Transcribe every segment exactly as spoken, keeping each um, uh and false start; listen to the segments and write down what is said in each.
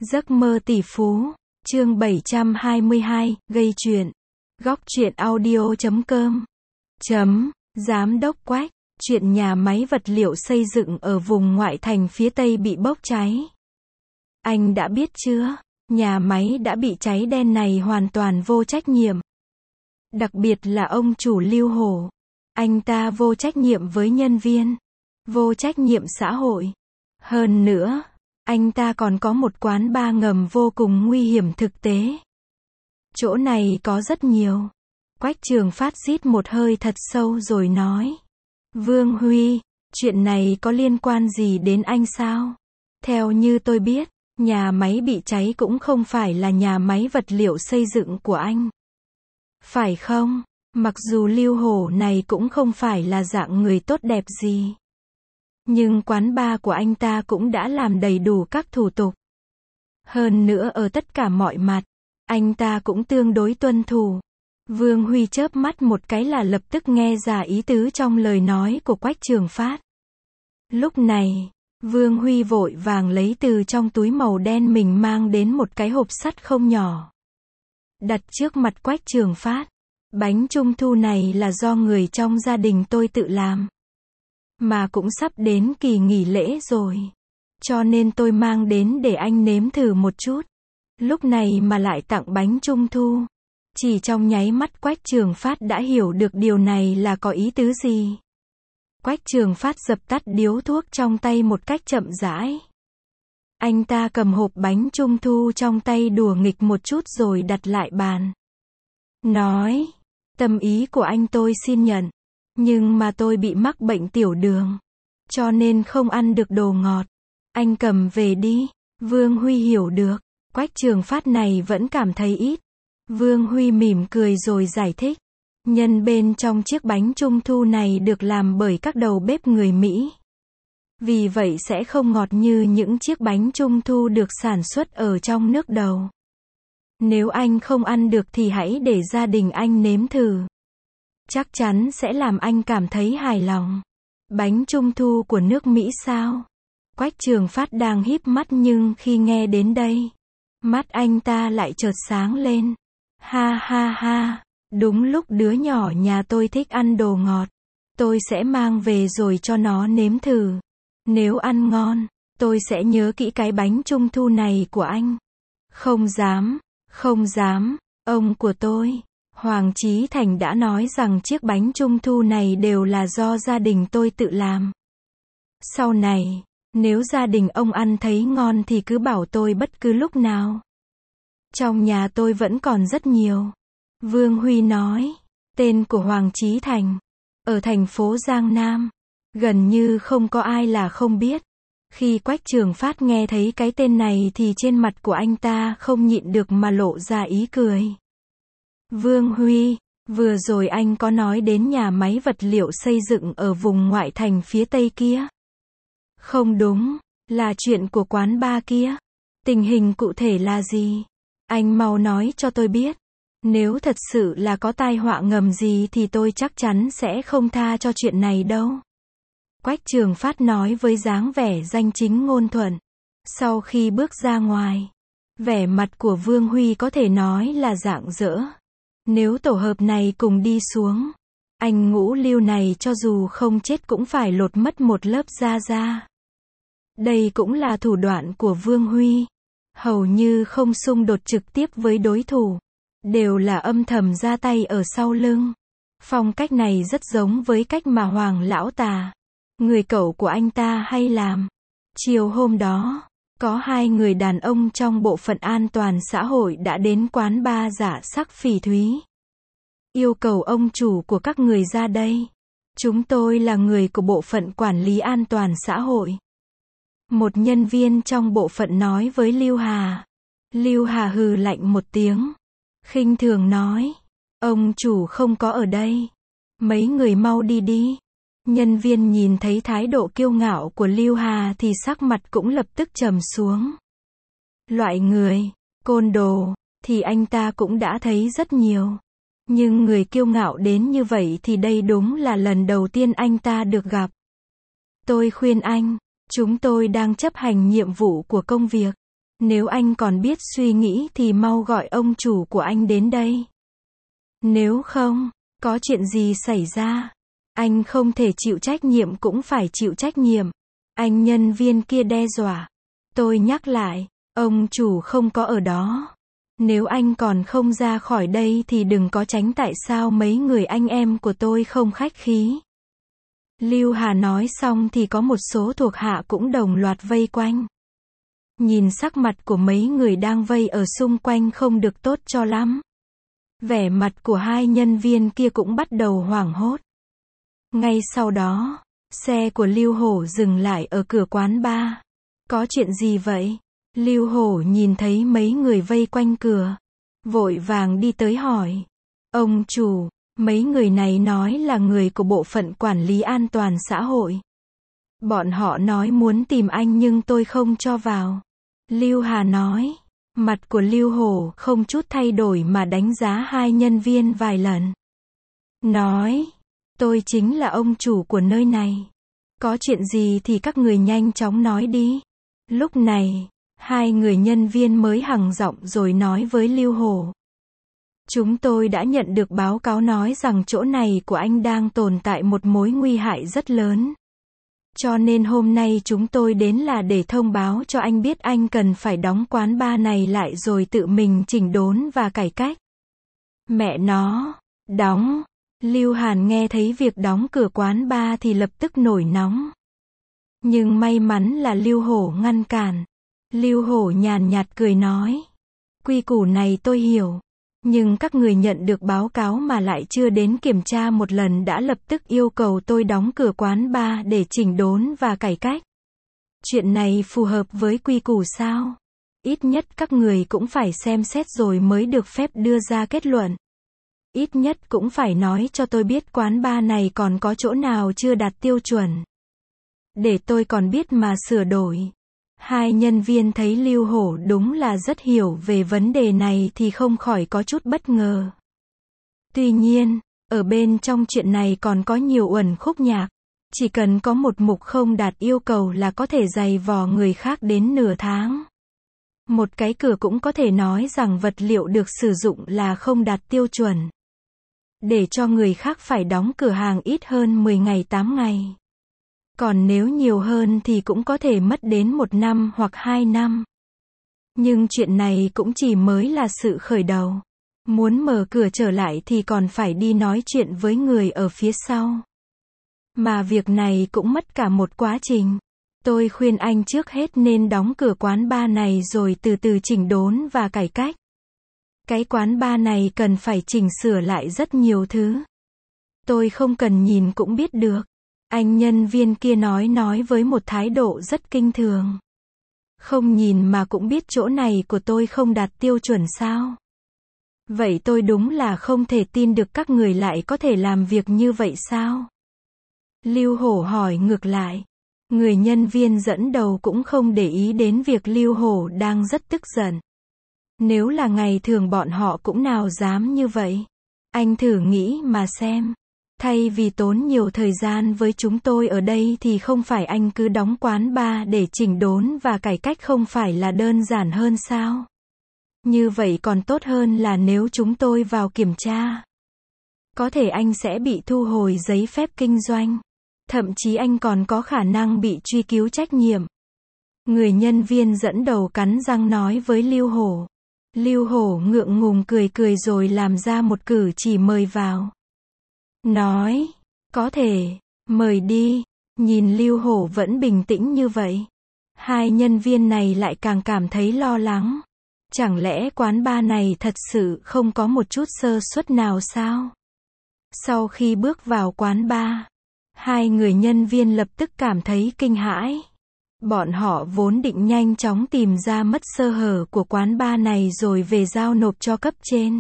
Giấc mơ tỷ phú, chương bảy trăm hai mươi hai, gây chuyện. Góc truyện audio chấm com. Chấm, Giám đốc Quách, chuyện nhà máy vật liệu xây dựng ở vùng ngoại thành phía Tây bị bốc cháy. Anh đã biết chưa? Nhà máy đã bị cháy đen này hoàn toàn vô trách nhiệm. Đặc biệt là ông chủ Lưu Hổ. Anh ta vô trách nhiệm với nhân viên. Vô trách nhiệm xã hội. Hơn nữa, anh ta còn có một quán bar ngầm vô cùng nguy hiểm thực tế. Chỗ này có rất nhiều. Quách Trường Phát rít một hơi thật sâu rồi nói. Vương Huy, chuyện này có liên quan gì đến anh sao? Theo như tôi biết, nhà máy bị cháy cũng không phải là nhà máy vật liệu xây dựng của anh. Phải không? Mặc dù Lưu Hổ này cũng không phải là dạng người tốt đẹp gì. Nhưng quán bar của anh ta cũng đã làm đầy đủ các thủ tục. Hơn nữa ở tất cả mọi mặt, anh ta cũng tương đối tuân thủ. Vương Huy chớp mắt một cái là lập tức nghe ra ý tứ trong lời nói của Quách Trường Phát. Lúc này, Vương Huy vội vàng lấy từ trong túi màu đen mình mang đến một cái hộp sắt không nhỏ. Đặt trước mặt Quách Trường Phát. Bánh trung thu này là do người trong gia đình tôi tự làm. Mà cũng sắp đến kỳ nghỉ lễ rồi. Cho nên tôi mang đến để anh nếm thử một chút. Lúc này mà lại tặng bánh trung thu. Chỉ trong nháy mắt Quách Trường Phát đã hiểu được điều này là có ý tứ gì. Quách Trường Phát dập tắt điếu thuốc trong tay một cách chậm rãi. Anh ta cầm hộp bánh trung thu trong tay đùa nghịch một chút rồi đặt lại bàn. Nói, tâm ý của anh tôi xin nhận. Nhưng mà tôi bị mắc bệnh tiểu đường. Cho nên không ăn được đồ ngọt. Anh cầm về đi. Vương Huy hiểu được. Quách Trường Phát này vẫn cảm thấy ít. Vương Huy mỉm cười rồi giải thích. Nhân bên trong chiếc bánh trung thu này được làm bởi các đầu bếp người Mỹ. Vì vậy sẽ không ngọt như những chiếc bánh trung thu được sản xuất ở trong nước đầu. Nếu anh không ăn được thì hãy để gia đình anh nếm thử. Chắc chắn sẽ làm anh cảm thấy hài lòng. Bánh trung thu của nước Mỹ sao? Quách Trường Phát đang híp mắt nhưng khi nghe đến đây, mắt anh ta lại chợt sáng lên. Ha ha ha, đúng lúc đứa nhỏ nhà tôi thích ăn đồ ngọt. Tôi sẽ mang về rồi cho nó nếm thử. Nếu ăn ngon, tôi sẽ nhớ kỹ cái bánh trung thu này của anh. Không dám, không dám, ông của tôi, Hoàng Chí Thành đã nói rằng chiếc bánh trung thu này đều là do gia đình tôi tự làm. Sau này, nếu gia đình ông ăn thấy ngon thì cứ bảo tôi bất cứ lúc nào. Trong nhà tôi vẫn còn rất nhiều. Vương Huy nói, tên của Hoàng Chí Thành, ở thành phố Giang Nam, gần như không có ai là không biết. Khi Quách Trường Phát nghe thấy cái tên này thì trên mặt của anh ta không nhịn được mà lộ ra ý cười. Vương Huy, vừa rồi anh có nói đến nhà máy vật liệu xây dựng ở vùng ngoại thành phía Tây kia. Không đúng, là chuyện của quán bar kia. Tình hình cụ thể là gì? Anh mau nói cho tôi biết. Nếu thật sự là có tai họa ngầm gì thì tôi chắc chắn sẽ không tha cho chuyện này đâu. Quách Trường Phát nói với dáng vẻ danh chính ngôn thuận. Sau khi bước ra ngoài, vẻ mặt của Vương Huy có thể nói là rạng rỡ. Nếu tổ hợp này cùng đi xuống, anh Ngũ Lưu này cho dù không chết cũng phải lột mất một lớp da da. Đây cũng là thủ đoạn của Vương Huy. Hầu như không xung đột trực tiếp với đối thủ. Đều là âm thầm ra tay ở sau lưng. Phong cách này rất giống với cách mà Hoàng Lão Tà, người cậu của anh ta hay làm. Chiều hôm đó, có hai người đàn ông trong bộ phận an toàn xã hội đã đến quán bar Giả Sắc Phỉ Thúy. Yêu cầu ông chủ của các người ra đây. Chúng tôi là người của bộ phận quản lý an toàn xã hội. Một nhân viên trong bộ phận nói với Lưu Hà. Lưu Hà hừ lạnh một tiếng. Khinh thường nói. Ông chủ không có ở đây. Mấy người mau đi đi. Nhân viên nhìn thấy thái độ kiêu ngạo của Lưu Hà thì sắc mặt cũng lập tức trầm xuống. Loại người, côn đồ, thì anh ta cũng đã thấy rất nhiều. Nhưng người kiêu ngạo đến như vậy thì đây đúng là lần đầu tiên anh ta được gặp. Tôi khuyên anh, chúng tôi đang chấp hành nhiệm vụ của công việc. Nếu anh còn biết suy nghĩ thì mau gọi ông chủ của anh đến đây. Nếu không, có chuyện gì xảy ra, anh không thể chịu trách nhiệm cũng phải chịu trách nhiệm. Anh nhân viên kia đe dọa. Tôi nhắc lại, ông chủ không có ở đó. Nếu anh còn không ra khỏi đây thì đừng có tránh tại sao mấy người anh em của tôi không khách khí. Lưu Hà nói xong thì có một số thuộc hạ cũng đồng loạt vây quanh. Nhìn sắc mặt của mấy người đang vây ở xung quanh không được tốt cho lắm. Vẻ mặt của hai nhân viên kia cũng bắt đầu hoảng hốt. Ngay sau đó, xe của Lưu Hổ dừng lại ở cửa quán bar. Có chuyện gì vậy? Lưu Hổ nhìn thấy mấy người vây quanh cửa, vội vàng đi tới hỏi. Ông chủ, mấy người này nói là người của bộ phận quản lý an toàn xã hội. Bọn họ nói muốn tìm anh nhưng tôi không cho vào. Lưu Hà nói. Mặt của Lưu Hổ không chút thay đổi mà đánh giá hai nhân viên vài lần. Nói, tôi chính là ông chủ của nơi này. Có chuyện gì thì các người nhanh chóng nói đi. Lúc này, hai người nhân viên mới hằng giọng rồi nói với Lưu Hổ. Chúng tôi đã nhận được báo cáo nói rằng chỗ này của anh đang tồn tại một mối nguy hại rất lớn. Cho nên hôm nay chúng tôi đến là để thông báo cho anh biết anh cần phải đóng quán bar này lại rồi tự mình chỉnh đốn và cải cách. Mẹ nó, đóng. Lưu Hàn nghe thấy việc đóng cửa quán bar thì lập tức nổi nóng. Nhưng may mắn là Lưu Hổ ngăn cản. Lưu Hổ nhàn nhạt cười nói. Quy củ này tôi hiểu. Nhưng các người nhận được báo cáo mà lại chưa đến kiểm tra một lần đã lập tức yêu cầu tôi đóng cửa quán bar để chỉnh đốn và cải cách. Chuyện này phù hợp với quy củ sao? Ít nhất các người cũng phải xem xét rồi mới được phép đưa ra kết luận. Ít nhất cũng phải nói cho tôi biết quán bar này còn có chỗ nào chưa đạt tiêu chuẩn. Để tôi còn biết mà sửa đổi. Hai nhân viên thấy Lưu Hổ đúng là rất hiểu về vấn đề này thì không khỏi có chút bất ngờ. Tuy nhiên, ở bên trong chuyện này còn có nhiều uẩn khúc nhạc. Chỉ cần có một mục không đạt yêu cầu là có thể giày vò người khác đến nửa tháng. Một cái cửa cũng có thể nói rằng vật liệu được sử dụng là không đạt tiêu chuẩn. Để cho người khác phải đóng cửa hàng ít hơn mười ngày tám ngày. Còn nếu nhiều hơn thì cũng có thể mất đến một năm hoặc hai năm. Nhưng chuyện này cũng chỉ mới là sự khởi đầu. Muốn mở cửa trở lại thì còn phải đi nói chuyện với người ở phía sau. Mà việc này cũng mất cả một quá trình. Tôi khuyên anh trước hết nên đóng cửa quán bar này rồi từ từ chỉnh đốn và cải cách. Cái quán bar này cần phải chỉnh sửa lại rất nhiều thứ. Tôi không cần nhìn cũng biết được. Anh nhân viên kia nói nói với một thái độ rất kinh thường. Không nhìn mà cũng biết chỗ này của tôi không đạt tiêu chuẩn sao? Vậy tôi đúng là không thể tin được các người lại có thể làm việc như vậy sao? Lưu Hổ hỏi ngược lại. Người nhân viên dẫn đầu cũng không để ý đến việc Lưu Hổ đang rất tức giận. Nếu là ngày thường bọn họ cũng nào dám như vậy. Anh thử nghĩ mà xem. Thay vì tốn nhiều thời gian với chúng tôi ở đây thì không phải anh cứ đóng quán bar để chỉnh đốn và cải cách không phải là đơn giản hơn sao? Như vậy còn tốt hơn là nếu chúng tôi vào kiểm tra. Có thể anh sẽ bị thu hồi giấy phép kinh doanh. Thậm chí anh còn có khả năng bị truy cứu trách nhiệm. Người nhân viên dẫn đầu cắn răng nói với Lưu Hổ. Lưu Hổ ngượng ngùng cười cười rồi làm ra một cử chỉ mời vào. Nói, có thể, mời đi. Nhìn Lưu Hổ vẫn bình tĩnh như vậy. Hai nhân viên này lại càng cảm thấy lo lắng. Chẳng lẽ quán bar này thật sự không có một chút sơ suất nào sao? Sau khi bước vào quán bar, hai người nhân viên lập tức cảm thấy kinh hãi. Bọn họ vốn định nhanh chóng tìm ra mất sơ hở của quán bar này rồi về giao nộp cho cấp trên.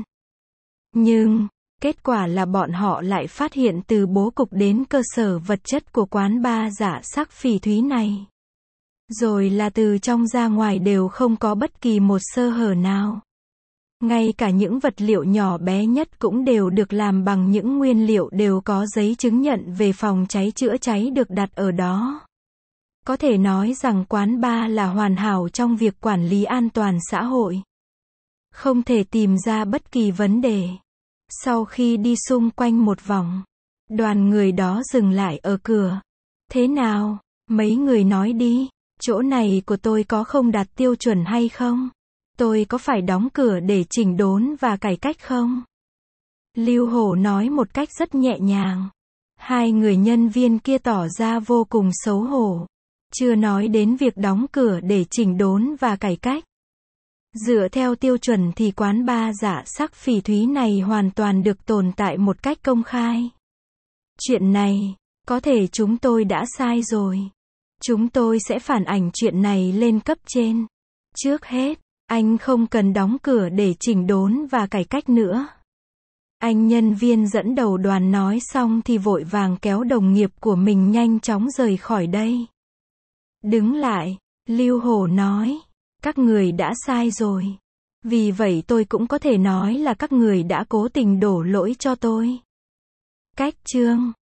Nhưng, kết quả là bọn họ lại phát hiện từ bố cục đến cơ sở vật chất của quán bar giả sắc phỉ thúy này. Rồi là từ trong ra ngoài đều không có bất kỳ một sơ hở nào. Ngay cả những vật liệu nhỏ bé nhất cũng đều được làm bằng những nguyên liệu đều có giấy chứng nhận về phòng cháy chữa cháy được đặt ở đó. Có thể nói rằng quán bar là hoàn hảo trong việc quản lý an toàn xã hội. Không thể tìm ra bất kỳ vấn đề. Sau khi đi xung quanh một vòng, đoàn người đó dừng lại ở cửa. Thế nào? Mấy người nói đi. Chỗ này của tôi có không đạt tiêu chuẩn hay không? Tôi có phải đóng cửa để chỉnh đốn và cải cách không? Lưu Hổ nói một cách rất nhẹ nhàng. Hai người nhân viên kia tỏ ra vô cùng xấu hổ. Chưa nói đến việc đóng cửa để chỉnh đốn và cải cách. Dựa theo tiêu chuẩn thì quán bar dạ sắc phỉ thúy này hoàn toàn được tồn tại một cách công khai. Chuyện này, có thể chúng tôi đã sai rồi. Chúng tôi sẽ phản ảnh chuyện này lên cấp trên. Trước hết, anh không cần đóng cửa để chỉnh đốn và cải cách nữa. Anh nhân viên dẫn đầu đoàn nói xong thì vội vàng kéo đồng nghiệp của mình nhanh chóng rời khỏi đây. Đứng lại, Lưu Hổ nói, các người đã sai rồi. Vì vậy tôi cũng có thể nói là các người đã cố tình đổ lỗi cho tôi. Cách chương